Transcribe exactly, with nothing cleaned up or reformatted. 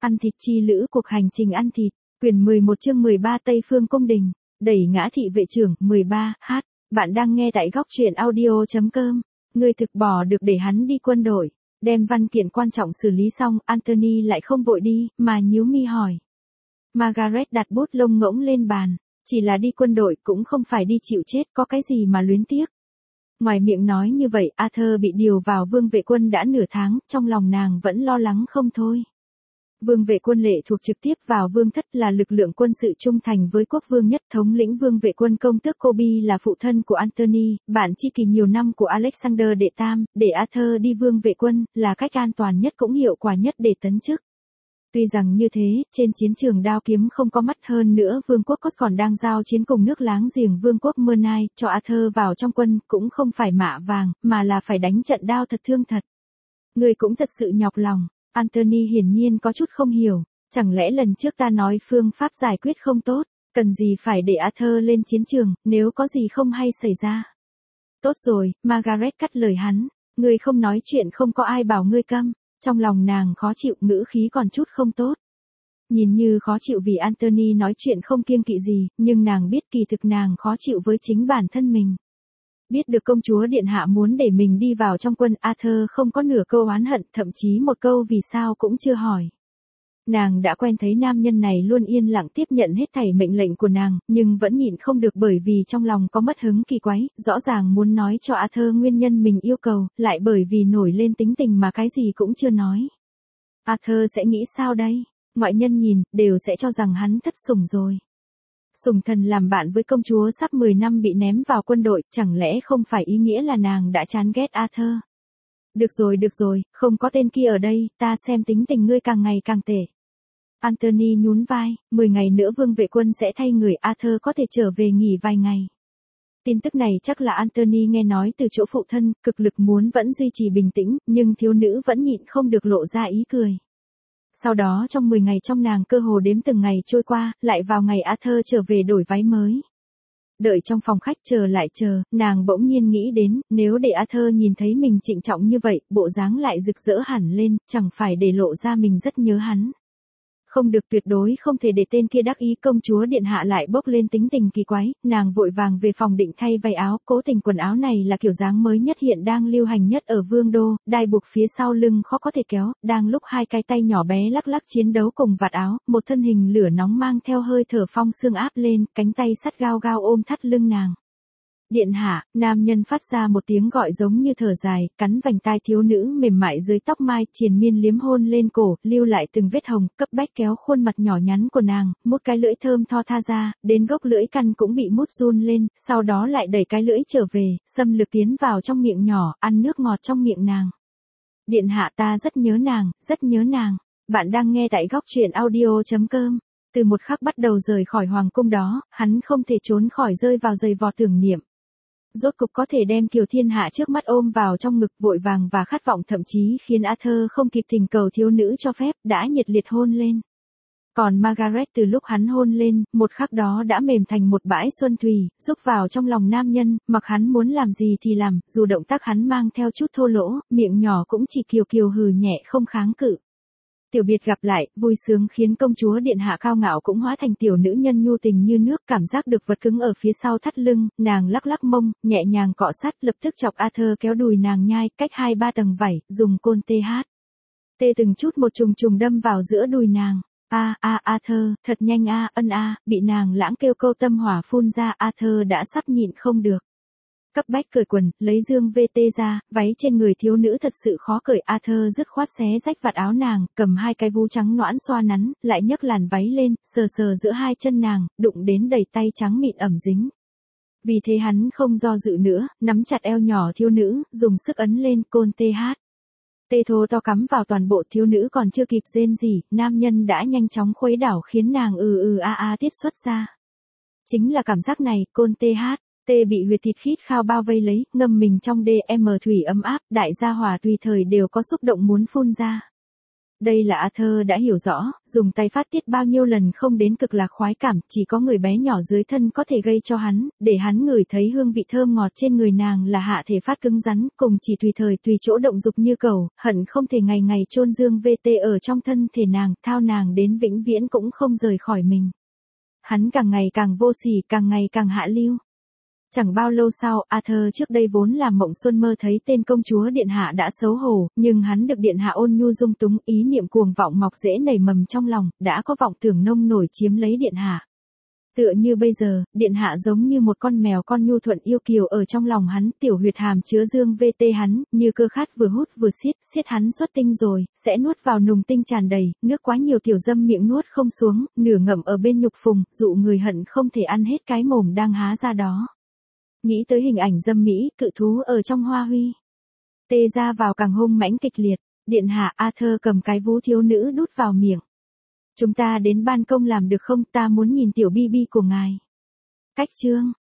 Ăn thịt chi lữ cuộc hành trình ăn thịt, quyển mười một chương mười ba Tây Phương Cung Đình, đẩy ngã thị vệ trưởng, mười ba, hát, bạn đang nghe tại góc truyện audio.com, người thực bỏ được để hắn đi quân đội, đem văn kiện quan trọng xử lý xong, Anthony lại không vội đi, mà nhíu mi hỏi. Margaret đặt bút lông ngỗng lên bàn, chỉ là đi quân đội cũng không phải đi chịu chết, có cái gì mà luyến tiếc. Ngoài miệng nói như vậy, Arthur bị điều vào vương vệ quân đã nửa tháng, trong lòng nàng vẫn lo lắng không thôi. Vương vệ quân lệ thuộc trực tiếp vào vương thất là lực lượng quân sự trung thành với quốc vương nhất. Thống lĩnh vương vệ quân công tước Kobe là phụ thân của Anthony, bạn tri kỷ nhiều năm của Alexander đệ tam, để Arthur đi vương vệ quân là cách an toàn nhất cũng hiệu quả nhất để tấn chức. Tuy rằng như thế, trên chiến trường đao kiếm không có mắt, hơn nữa vương quốc Cốt còn đang giao chiến cùng nước láng giềng vương quốc Mernai, cho Arthur vào trong quân cũng không phải mạ vàng, mà là phải đánh trận đao thật thương thật. Người cũng thật sự nhọc lòng. Anthony hiển nhiên có chút không hiểu, chẳng lẽ lần trước ta nói phương pháp giải quyết không tốt, cần gì phải để Arthur lên chiến trường, nếu có gì không hay xảy ra. Tốt rồi, Margaret cắt lời hắn, ngươi không nói chuyện không có ai bảo ngươi câm, trong lòng nàng khó chịu, ngữ khí còn chút không tốt. Nhìn như khó chịu vì Anthony nói chuyện không kiêng kỵ gì, nhưng nàng biết kỳ thực nàng khó chịu với chính bản thân mình. Biết được công chúa điện hạ muốn để mình đi vào trong quân, Arthur không có nửa câu oán hận, thậm chí một câu vì sao cũng chưa hỏi. Nàng đã quen thấy nam nhân này luôn yên lặng tiếp nhận hết thảy mệnh lệnh của nàng, nhưng vẫn nhịn không được bởi vì trong lòng có mất hứng kỳ quái, rõ ràng muốn nói cho Arthur nguyên nhân mình yêu cầu, lại bởi vì nổi lên tính tình mà cái gì cũng chưa nói. Arthur sẽ nghĩ sao đây? Ngoại nhân nhìn, đều sẽ cho rằng hắn thất sủng rồi. Sủng thần làm bạn với công chúa sắp mười năm bị ném vào quân đội, chẳng lẽ không phải ý nghĩa là nàng đã chán ghét Arthur? Được rồi được rồi, không có tên kia ở đây, ta xem tính tình ngươi càng ngày càng tệ. Anthony nhún vai, mười ngày nữa vương vệ quân sẽ thay người, Arthur có thể trở về nghỉ vài ngày. Tin tức này chắc là Anthony nghe nói từ chỗ phụ thân, cực lực muốn vẫn duy trì bình tĩnh, nhưng thiếu nữ vẫn nhịn không được lộ ra ý cười. Sau đó trong mười ngày trong nàng cơ hồ đếm từng ngày trôi qua, lại vào ngày Arthur trở về đổi váy mới. Đợi trong phòng khách chờ lại chờ, nàng bỗng nhiên nghĩ đến, nếu để Arthur nhìn thấy mình trịnh trọng như vậy, bộ dáng lại rực rỡ hẳn lên, chẳng phải để lộ ra mình rất nhớ hắn. Không được, tuyệt đối không thể để tên kia đắc ý. Công chúa điện hạ lại bốc lên tính tình kỳ quái, nàng vội vàng về phòng định thay váy áo, cố tình quần áo này là kiểu dáng mới nhất hiện đang lưu hành nhất ở vương đô, đai buộc phía sau lưng khó có thể kéo, đang lúc hai cái tay nhỏ bé lắc lắc chiến đấu cùng vạt áo, một thân hình lửa nóng mang theo hơi thở phong sương áp lên, cánh tay sắt gao gao ôm thắt lưng nàng. Điện hạ, nam nhân phát ra một tiếng gọi giống như thở dài, cắn vành tai thiếu nữ mềm mại dưới tóc mai, triền miên liếm hôn lên cổ, lưu lại từng vết hồng, cấp bách kéo khuôn mặt nhỏ nhắn của nàng, mút cái lưỡi thơm tho tha ra, đến gốc lưỡi căn cũng bị mút run lên, sau đó lại đẩy cái lưỡi trở về, xâm lược tiến vào trong miệng nhỏ, ăn nước ngọt trong miệng nàng. Điện hạ, ta rất nhớ nàng, rất nhớ nàng. Bạn đang nghe tại góc truyện audio.com. Từ một khắc bắt đầu rời khỏi hoàng cung đó, hắn không thể trốn khỏi rơi vào giày vò tưởng niệm. Rốt cục có thể đem Kiều Thiên Hạ trước mắt ôm vào trong ngực, vội vàng và khát vọng, thậm chí khiến Arthur không kịp thỉnh cầu thiếu nữ cho phép, đã nhiệt liệt hôn lên. Còn Margaret từ lúc hắn hôn lên, một khắc đó đã mềm thành một bãi xuân thủy, rúc vào trong lòng nam nhân, mặc hắn muốn làm gì thì làm, dù động tác hắn mang theo chút thô lỗ, miệng nhỏ cũng chỉ kiều kiều hừ nhẹ không kháng cự. Tiểu biệt gặp lại, vui sướng khiến công chúa điện hạ cao ngạo cũng hóa thành tiểu nữ nhân nhu tình như nước, cảm giác được vật cứng ở phía sau thắt lưng, nàng lắc lắc mông, nhẹ nhàng cọ sát, lập tức chọc Arthur kéo đùi nàng nhai, cách hai ba tầng vảy, dùng côn tê hát. Tê từng chút một trùng trùng đâm vào giữa đùi nàng. A a Arthur, thật nhanh a, ân a, bị nàng lãng kêu câu tâm hỏa phun ra, Arthur đã sắp nhịn không được. Cấp bách cởi quần, lấy dương vê tê ra, váy trên người thiếu nữ thật sự khó cởi, Arthur dứt khoát xé rách vạt áo nàng, cầm hai cái vú trắng nõn xoa nắn, lại nhấc làn váy lên, sờ sờ giữa hai chân nàng, đụng đến đầy tay trắng mịn ẩm dính. Vì thế hắn không do dự nữa, nắm chặt eo nhỏ thiếu nữ, dùng sức ấn lên, côn tê hát. Tê thô to cắm vào toàn bộ, thiếu nữ còn chưa kịp rên gì, nam nhân đã nhanh chóng khuấy đảo khiến nàng ừ ừ a a tiết xuất ra. Chính là cảm giác này, côn tê hát. Tê bị huyệt thịt khít khao bao vây lấy, ngâm mình trong đê em thủy ấm áp, đại gia hỏa tùy thời đều có xúc động muốn phun ra. Đây là Arthur đã hiểu rõ, dùng tay phát tiết bao nhiêu lần không đến cực lạc khoái cảm, chỉ có người bé nhỏ dưới thân có thể gây cho hắn, để hắn ngửi thấy hương vị thơm ngọt trên người nàng là hạ thể phát cứng rắn, cùng chỉ tùy thời tùy chỗ động dục như cầu, hận không thể ngày ngày chôn dương vê tê ở trong thân thể nàng, thao nàng đến vĩnh viễn cũng không rời khỏi mình. Hắn càng ngày càng vô sỉ, càng ngày càng hạ lưu. Chẳng bao lâu sau, Arthur trước đây vốn làm mộng xuân mơ thấy tên công chúa điện hạ đã xấu hổ, nhưng hắn được điện hạ ôn nhu dung túng, ý niệm cuồng vọng mọc rễ nảy mầm trong lòng, đã có vọng tưởng nông nổi chiếm lấy điện hạ. Tựa như bây giờ, điện hạ giống như một con mèo con nhu thuận yêu kiều ở trong lòng hắn, tiểu huyệt hàm chứa dương vê tê hắn, như cơ khát vừa hút vừa xiết, xiết hắn xuất tinh rồi, sẽ nuốt vào nùng tinh tràn đầy, nước quá nhiều tiểu dâm miệng nuốt không xuống, nửa ngậm ở bên nhục phùng, dụ người hận không thể ăn hết cái mồm đang há ra đó. Nghĩ tới hình ảnh dâm mỹ, cự thú ở trong hoa huy. Tê ra vào càng hung mãnh kịch liệt, điện hạ Arthur cầm cái vú thiếu nữ đút vào miệng. Chúng ta đến ban công làm được không, ta muốn nhìn tiểu bi bi của ngài. Cách chương.